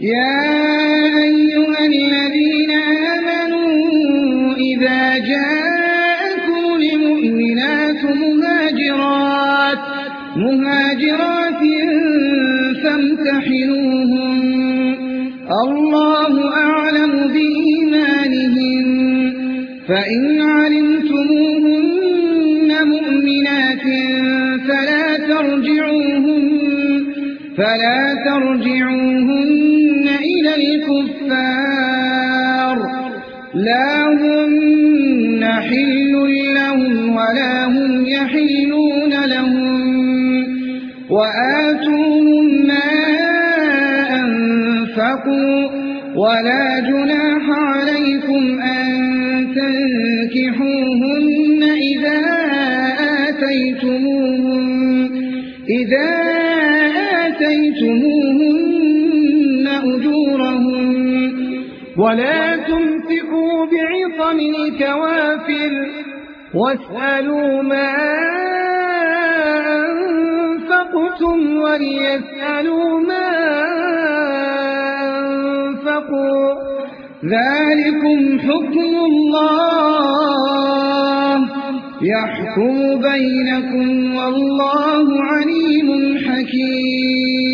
يا أيها الذين آمنوا إذا جاءكم المؤمنات مهاجرات فامتحنوهن الله أعلم بإيمانهن فإن علمتموهن مؤمنات فلا ترجعوهن إلى الكفار لا هن حل لهم ولا هم يحلون لهم وآتوهم ما أنفقوا ولا جناح عليكم أن تنكحوهن إذا آتيتموهن أجورهن ولا تمسكوا بعصم الكوافر واسألوا ما أنفقتم وليسألوا ما أنفقوا ذلكم حكم الله يحكم بينكم والله عليم حكيم